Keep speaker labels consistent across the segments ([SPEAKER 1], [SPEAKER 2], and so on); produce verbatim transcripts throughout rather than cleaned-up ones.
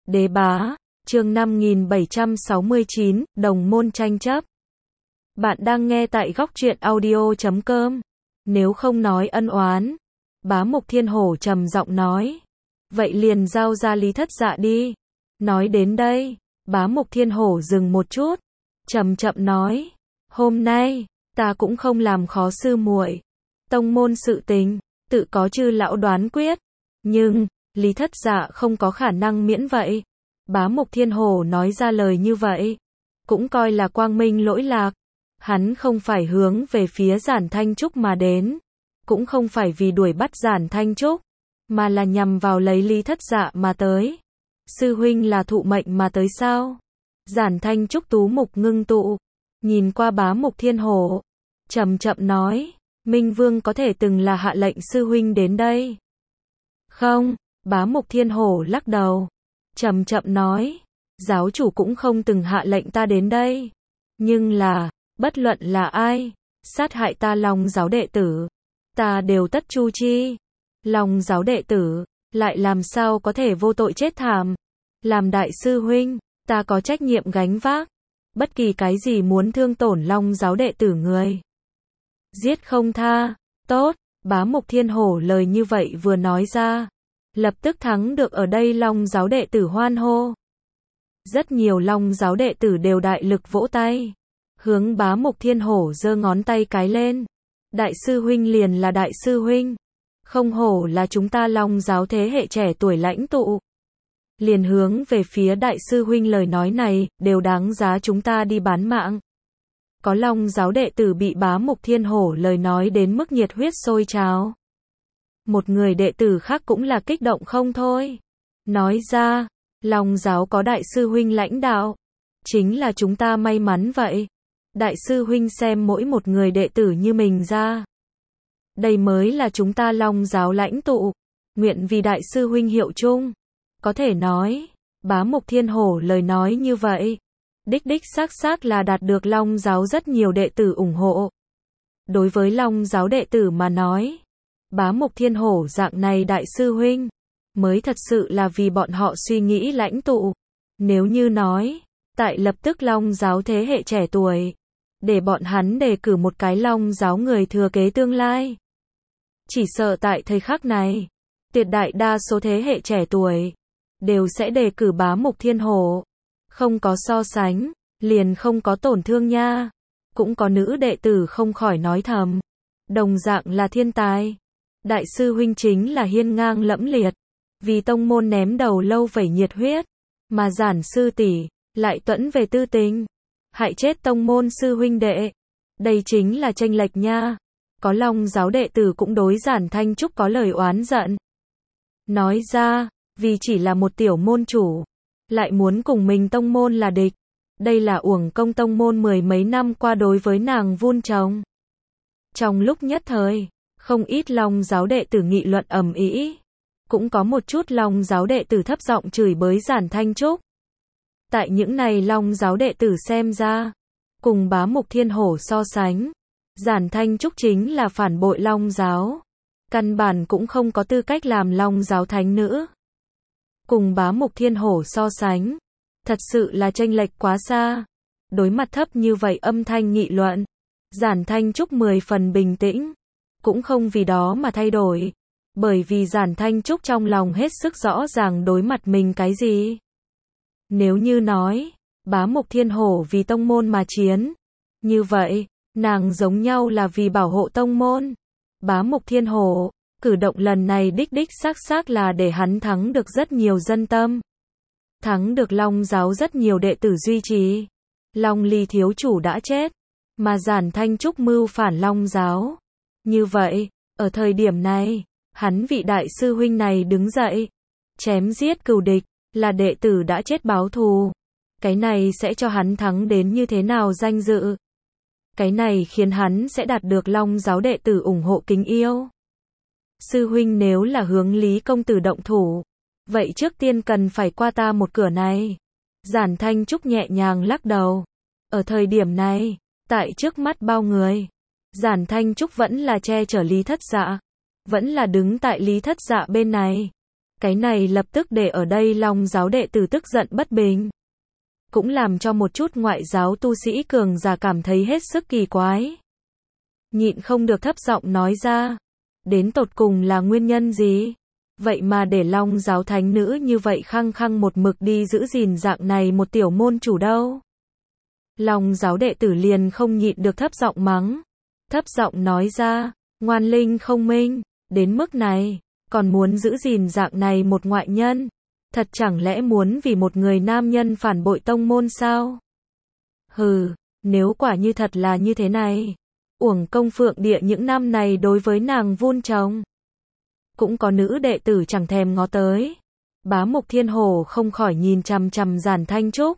[SPEAKER 1] Đế bá, chương năm nghìn bảy trăm sáu mươi chín, đồng môn tranh chấp. Bạn đang nghe tại góc truyện audio chấm com. Nếu không nói ân oán, Bá Mục Thiên Hổ trầm giọng nói. Vậy liền giao ra Lý Thất Dạ đi. Nói đến đây, Bá Mục Thiên Hổ dừng một chút, chậm chậm nói. Hôm nay, ta cũng không làm khó sư muội. Tông môn sự tình, tự có chư lão đoán quyết. Nhưng, Lý Thất Dạ không có khả năng miễn vậy. Bá Mục Thiên Hổ nói ra lời như vậy, cũng coi là quang minh lỗi lạc. Hắn không phải hướng về phía Giản Thanh Trúc mà đến, cũng không phải vì đuổi bắt Giản Thanh Trúc, mà là nhằm vào lấy Lý Thất Dạ mà tới. Sư huynh là thụ mệnh mà tới sao? Giản Thanh Trúc tú mục ngưng tụ, nhìn qua Bá Mục Thiên Hổ, chậm chậm nói, Minh Vương có thể từng là hạ lệnh sư huynh đến đây. Không, Bá Mục Thiên Hổ lắc đầu, chậm chậm nói, giáo chủ cũng không từng hạ lệnh ta đến đây. Nhưng là, bất luận là ai, sát hại ta Long giáo đệ tử, ta đều tất chu chi. Long giáo đệ tử, lại làm sao có thể vô tội chết thảm. Làm đại sư huynh, ta có trách nhiệm gánh vác. Bất kỳ cái gì muốn thương tổn Long giáo đệ tử người, giết không tha. Tốt, Bá Mục Thiên Hổ lời như vậy vừa nói ra, lập tức thắng được ở đây Long giáo đệ tử hoan hô. Rất nhiều Long giáo đệ tử đều đại lực vỗ tay, hướng Bá Mục Thiên Hổ giơ ngón tay cái lên. Đại sư huynh liền là đại sư huynh, không hổ là chúng ta Long giáo thế hệ trẻ tuổi lãnh tụ. Liền hướng về phía đại sư huynh lời nói này, đều đáng giá chúng ta đi bán mạng. Có Long giáo đệ tử bị Bá Mục Thiên Hổ lời nói đến mức nhiệt huyết sôi trào. Một người đệ tử khác cũng là kích động không thôi. Nói ra, Long giáo có đại sư huynh lãnh đạo, chính là chúng ta may mắn vậy. Đại sư huynh xem mỗi một người đệ tử như mình ra, đây mới là chúng ta Long giáo lãnh tụ. Nguyện vì đại sư huynh hiệu chung. Có thể nói, Bá Mục Thiên Hổ lời nói như vậy, đích đích xác xác là đạt được Long giáo rất nhiều đệ tử ủng hộ. Đối với Long giáo đệ tử mà nói, Bá Mục Thiên Hổ dạng này đại sư huynh, mới thật sự là vì bọn họ suy nghĩ lãnh tụ. Nếu như nói, tại lập tức Long giáo thế hệ trẻ tuổi, để bọn hắn đề cử một cái Long giáo người thừa kế tương lai, chỉ sợ tại thời khắc này, tuyệt đại đa số thế hệ trẻ tuổi đều sẽ đề cử Bá Mục Thiên Hổ. Không có so sánh, liền không có tổn thương nha. Cũng có nữ đệ tử không khỏi nói thầm, đồng dạng là thiên tài. Đại sư huynh chính là hiên ngang lẫm liệt, vì tông môn ném đầu lâu vẩy nhiệt huyết, mà Giản sư tỷ lại tuẫn về tư tình, hại chết tông môn sư huynh đệ. Đây chính là chênh lệch nha. Có Long giáo đệ tử cũng đối Giản Thanh Trúc có lời oán giận. Nói ra, vì chỉ là một tiểu môn chủ, lại muốn cùng mình tông môn là địch. Đây là uổng công tông môn mười mấy năm qua đối với nàng vun trồng. Trong lúc nhất thời, không ít Long giáo đệ tử nghị luận ầm ĩ, cũng có một chút Long giáo đệ tử thấp giọng chửi bới Giản Thanh Trúc. Tại những này Long giáo đệ tử xem ra, cùng Bá Mục Thiên Hổ so sánh, Giản Thanh Trúc chính là phản bội Long giáo, căn bản cũng không có tư cách làm Long giáo thánh nữ. Cùng Bá Mục Thiên Hổ so sánh, thật sự là chênh lệch quá xa. Đối mặt thấp như vậy âm thanh nghị luận, Giản Thanh Trúc mười phần bình tĩnh, cũng không vì đó mà thay đổi, bởi vì Giản Thanh Trúc trong lòng hết sức rõ ràng đối mặt mình cái gì. Nếu như nói, Bá Mục Thiên Hổ vì tông môn mà chiến, như vậy, nàng giống nhau là vì bảo hộ tông môn. Bá Mục Thiên Hổ, cử động lần này đích đích xác xác là để hắn thắng được rất nhiều dân tâm, thắng được Long giáo rất nhiều đệ tử duy trì. Long Ly thiếu chủ đã chết, mà Giản Thanh Trúc mưu phản Long giáo. Như vậy, ở thời điểm này, hắn vị đại sư huynh này đứng dậy, chém giết cừu địch, là đệ tử đã chết báo thù. Cái này sẽ cho hắn thắng đến như thế nào danh dự? Cái này khiến hắn sẽ đạt được Long giáo đệ tử ủng hộ kính yêu. Sư huynh nếu là hướng Lý công tử động thủ, vậy trước tiên cần phải qua ta một cửa này. Giản Thanh Trúc nhẹ nhàng lắc đầu. Ở thời điểm này, tại trước mắt bao người, Giản Thanh Trúc vẫn là che chở Lý Thất Dạ, vẫn là đứng tại Lý Thất Dạ bên này. Cái này lập tức để ở đây Long giáo đệ tử tức giận bất bình. Cũng làm cho một chút ngoại giáo tu sĩ cường giả cảm thấy hết sức kỳ quái. Nhịn không được thấp giọng nói ra. Đến tột cùng là nguyên nhân gì? Vậy mà để Long giáo thánh nữ như vậy khăng khăng một mực đi giữ gìn dạng này một tiểu môn chủ đâu? Long giáo đệ tử liền không nhịn được thấp giọng mắng. Thấp giọng nói ra, ngoan linh không minh, đến mức này, còn muốn giữ gìn dạng này một ngoại nhân. Thật chẳng lẽ muốn vì một người nam nhân phản bội tông môn sao? Hừ, nếu quả như thật là như thế này, uổng công Phượng Địa những năm này đối với nàng vun trồng. Cũng có nữ đệ tử chẳng thèm ngó tới. Bá Mục Thiên Hổ không khỏi nhìn chằm chằm Giản Thanh Trúc.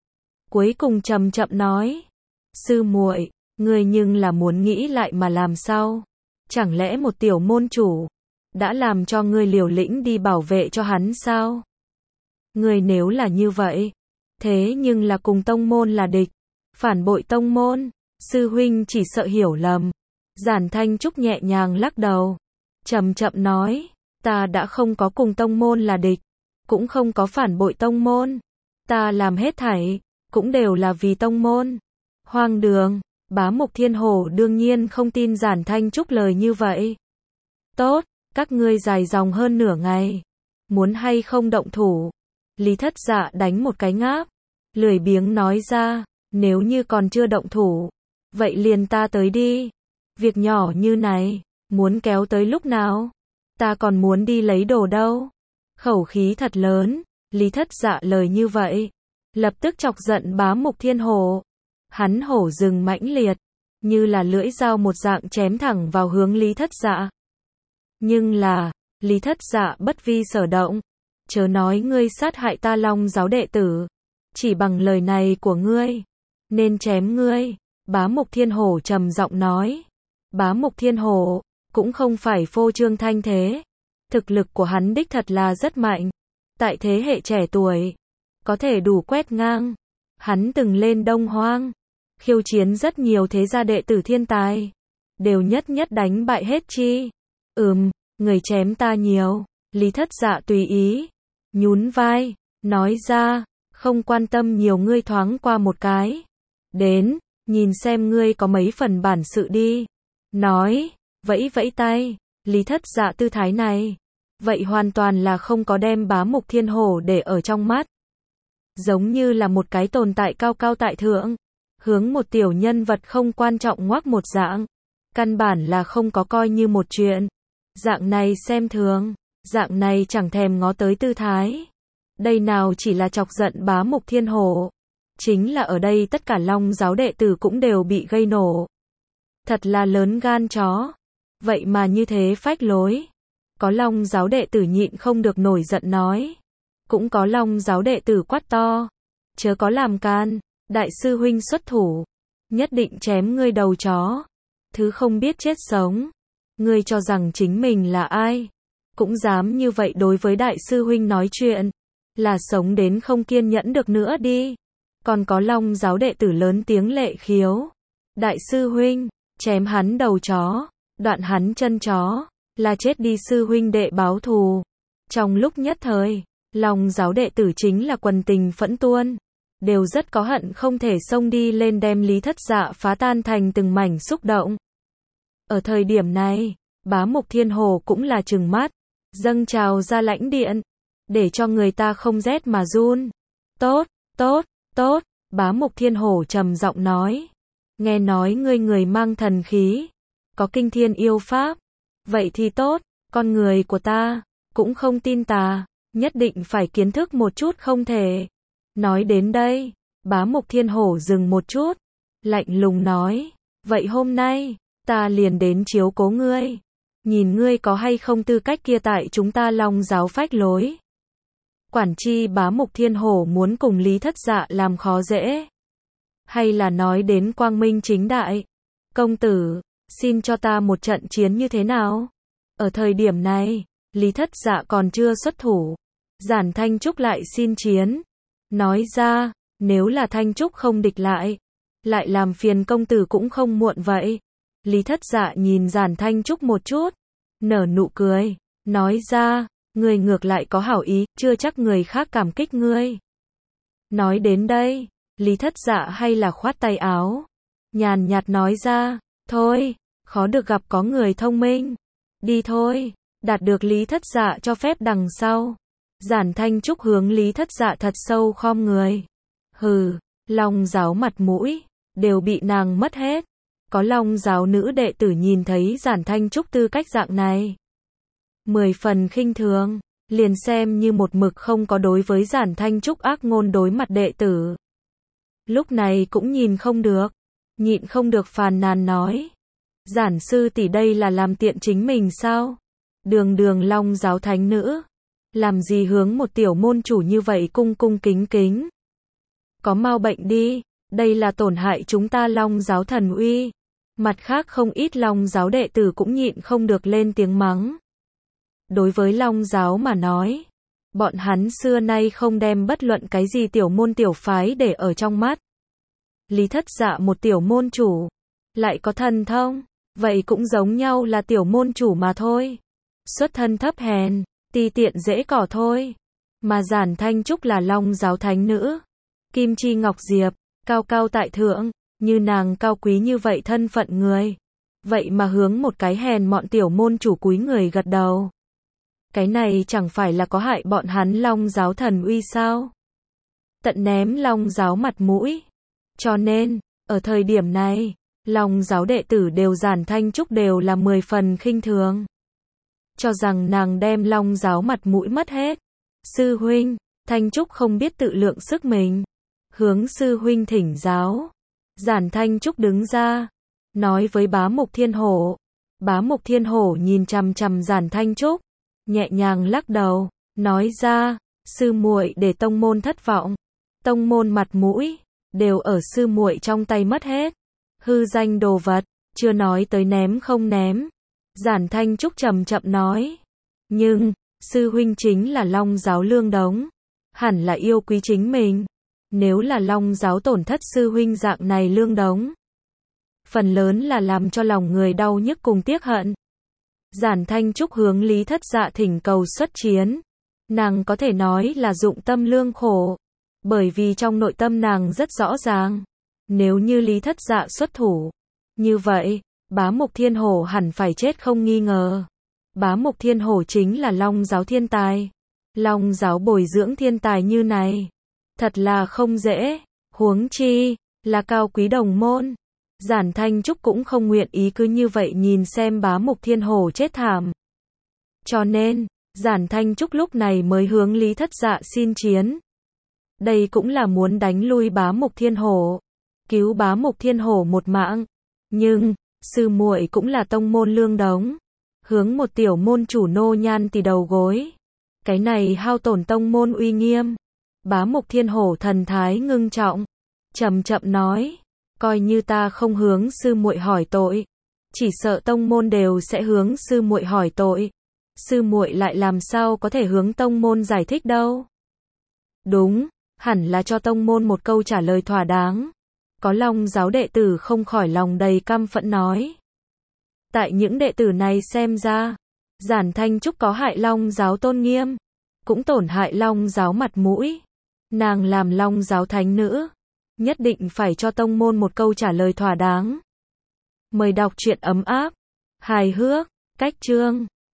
[SPEAKER 1] Cuối cùng chậm chậm nói, sư muội, ngươi nhưng là muốn nghĩ lại mà làm sao? Chẳng lẽ một tiểu môn chủ đã làm cho ngươi liều lĩnh đi bảo vệ cho hắn sao? Ngươi nếu là như vậy, thế nhưng là cùng tông môn là địch, phản bội tông môn, sư huynh chỉ sợ hiểu lầm. Giản Thanh Trúc nhẹ nhàng lắc đầu, chậm chậm nói, ta đã không có cùng tông môn là địch, cũng không có phản bội tông môn, ta làm hết thảy cũng đều là vì tông môn. Hoang đường. Bá Mục Thiên Hổ đương nhiên không tin Giản Thanh Trúc lời như vậy. Tốt, các ngươi dài dòng hơn nửa ngày, muốn hay không động thủ? Lý Thất Dạ đánh một cái ngáp, lười biếng nói ra, nếu như còn chưa động thủ, vậy liền ta tới đi. Việc nhỏ như này, muốn kéo tới lúc nào? Ta còn muốn đi lấy đồ đâu. Khẩu khí thật lớn, Lý Thất Dạ lời như vậy, lập tức chọc giận Bá Mục Thiên Hổ. Hắn hổ rừng mãnh liệt, như là lưỡi dao một dạng chém thẳng vào hướng Lý Thất Dạ. Nhưng là, Lý Thất Dạ bất vi sở động, chớ nói ngươi sát hại ta Long giáo đệ tử, chỉ bằng lời này của ngươi, nên chém ngươi. Bá Mục Thiên Hổ trầm giọng nói. Bá Mục Thiên Hổ cũng không phải phô trương thanh thế, thực lực của hắn đích thật là rất mạnh, tại thế hệ trẻ tuổi, có thể đủ quét ngang. Hắn từng lên Đông Hoang, khiêu chiến rất nhiều thế gia đệ tử thiên tài, đều nhất nhất đánh bại hết chi. Ừm, người chém ta nhiều. Lý Thất Dạ tùy ý, nhún vai, nói ra, không quan tâm nhiều ngươi thoáng qua một cái. Đến, nhìn xem ngươi có mấy phần bản sự đi. Nói, vẫy vẫy tay, Lý Thất Dạ tư thái này, vậy hoàn toàn là không có đem Bá Mục Thiên Hổ để ở trong mắt. Giống như là một cái tồn tại cao cao tại thượng, hướng một tiểu nhân vật không quan trọng ngoác một dạng, căn bản là không có coi như một chuyện. Dạng này xem thường, dạng này chẳng thèm ngó tới tư thái. Đây nào chỉ là chọc giận Bá Mục Thiên Hổ, chính là ở đây tất cả Long giáo đệ tử cũng đều bị gây nổ. Thật là lớn gan chó, vậy mà như thế phách lối. Có Long giáo đệ tử nhịn không được nổi giận nói. Cũng có Long giáo đệ tử quát to, chớ có làm can, đại sư huynh xuất thủ, nhất định chém ngươi đầu chó. Thứ không biết chết sống, ngươi cho rằng chính mình là ai, cũng dám như vậy đối với đại sư huynh nói chuyện, là sống đến không kiên nhẫn được nữa đi. Còn có Long giáo đệ tử lớn tiếng lệ khiếu, đại sư huynh, chém hắn đầu chó, đoạn hắn chân chó, là chết đi sư huynh đệ báo thù. Trong lúc nhất thời, Long giáo đệ tử chính là quần tình phẫn tuôn, đều rất có hận không thể xông đi lên đem Lý Thất Dạ phá tan thành từng mảnh xúc động. Ở thời điểm này, Bá Mục Thiên Hổ cũng là trừng mắt, dâng trào ra lãnh điện, để cho người ta không rét mà run. Tốt, tốt, tốt, Bá Mục Thiên Hổ trầm giọng nói. Nghe nói ngươi người mang thần khí, có kinh thiên yêu pháp. Vậy thì tốt, con người của ta, cũng không tin tà, nhất định phải kiến thức một chút không thể. Nói đến đây, Bá Mục Thiên Hổ dừng một chút, lạnh lùng nói, vậy hôm nay, ta liền đến chiếu cố ngươi, nhìn ngươi có hay không tư cách kia tại chúng ta Long giáo phách lối. Quản chi Bá Mục Thiên Hổ muốn cùng Lý Thất Dạ làm khó dễ, hay là nói đến quang minh chính đại, công tử, xin cho ta một trận chiến như thế nào? Ở thời điểm này, Lý Thất Dạ còn chưa xuất thủ, Giản Thanh Trúc lại xin chiến, nói ra, nếu là Thanh Trúc không địch lại, lại làm phiền công tử cũng không muộn vậy. Lý Thất Dạ nhìn Giản Thanh Trúc một chút, nở nụ cười, nói ra, Ngươi ngược lại có hảo ý, chưa chắc người khác cảm kích ngươi. Nói đến đây, Lý Thất Dạ hay là khoát tay áo, nhàn nhạt nói ra, thôi, khó được gặp có người thông minh. Đi thôi, đạt được Lý Thất Dạ cho phép đằng sau. Giản Thanh Trúc hướng Lý Thất Dạ thật sâu khom người. Hừ, Long giáo mặt mũi, đều bị nàng mất hết. Có Long giáo nữ đệ tử nhìn thấy Giản Thanh Trúc tư cách dạng này. Mười phần khinh thường, liền xem như một mực không có đối với Giản Thanh Trúc ác ngôn đối mặt đệ tử. Lúc này cũng nhìn không được, nhịn không được phàn nàn nói. Giản sư tỷ đây là làm tiện chính mình sao? Đường đường Long giáo thánh nữ. Làm gì hướng một tiểu môn chủ như vậy cung cung kính kính? Có mau bệnh đi, đây là tổn hại chúng ta Long giáo thần uy. Mặt khác không ít Long giáo đệ tử cũng nhịn không được lên tiếng mắng. Đối với Long giáo mà nói, bọn hắn xưa nay không đem bất luận cái gì tiểu môn tiểu phái để ở trong mắt. Lý Thất Dạ một tiểu môn chủ, lại có thần thông, vậy cũng giống nhau là tiểu môn chủ mà thôi. Xuất thân thấp hèn, ti tiện dễ cỏ thôi. Mà Giản Thanh Trúc là Long giáo thánh nữ, Kim Chi Ngọc Diệp, cao cao tại thượng, như nàng cao quý như vậy thân phận người. Vậy mà hướng một cái hèn mọn tiểu môn chủ cúi người gật đầu. Cái này chẳng phải là có hại bọn hắn Long giáo thần uy sao? Tận ném Long giáo mặt mũi. Cho nên, ở thời điểm này, Long giáo đệ tử đều Giản Thanh Trúc đều là mười phần khinh thường. Cho rằng nàng đem Long giáo mặt mũi mất hết. Sư huynh, Thanh Trúc không biết tự lượng sức mình. Hướng sư huynh thỉnh giáo. Giản Thanh Trúc đứng ra, nói với Bá Mục Thiên Hổ. Bá Mục Thiên Hổ nhìn chằm chằm Giản Thanh Trúc, nhẹ nhàng lắc đầu, nói ra, sư muội để tông môn thất vọng. Tông môn mặt mũi, đều ở sư muội trong tay mất hết. Hư danh đồ vật, chưa nói tới ném không ném. Giản Thanh Trúc chậm chậm nói. Nhưng, sư huynh chính là Long giáo lương đống. Hẳn là yêu quý chính mình. Nếu là Long giáo tổn thất sư huynh dạng này lương đống, phần lớn là làm cho lòng người đau nhức cùng tiếc hận. Giản Thanh Trúc hướng Lý Thất Dạ thỉnh cầu xuất chiến. Nàng có thể nói là dụng tâm lương khổ. Bởi vì trong nội tâm nàng rất rõ ràng. Nếu như Lý Thất Dạ xuất thủ, như vậy, Bá Mục Thiên Hổ hẳn phải chết không nghi ngờ. Bá Mục Thiên Hổ chính là Long giáo thiên tài. Long giáo bồi dưỡng thiên tài như này, thật là không dễ. Huống chi, là cao quý đồng môn. Giản Thanh Trúc cũng không nguyện ý cứ như vậy nhìn xem Bá Mục Thiên Hổ chết thảm. Cho nên, Giản Thanh Trúc lúc này mới hướng Lý Thất Dạ xin chiến. Đây cũng là muốn đánh lui Bá Mục Thiên Hổ, cứu Bá Mục Thiên Hổ một mạng. Nhưng, sư muội cũng là tông môn lương đống, hướng một tiểu môn chủ nô nhan tỳ đầu gối. Cái này hao tổn tông môn uy nghiêm. Bá Mục Thiên Hổ thần thái ngưng trọng, chậm chậm nói, coi như ta không hướng sư muội hỏi tội, chỉ sợ tông môn đều sẽ hướng sư muội hỏi tội. Sư muội lại làm sao có thể hướng tông môn giải thích đâu? Đúng, hẳn là cho tông môn một câu trả lời thỏa đáng. Có Long giáo đệ tử không khỏi lòng đầy căm phẫn nói. Tại những đệ tử này xem ra, Giản Thanh Trúc có hại Long giáo tôn nghiêm, cũng tổn hại Long giáo mặt mũi. Nàng làm Long giáo thánh nữ, nhất định phải cho tông môn một câu trả lời thỏa đáng. Mời đọc truyện ấm áp, hài hước, cách chương.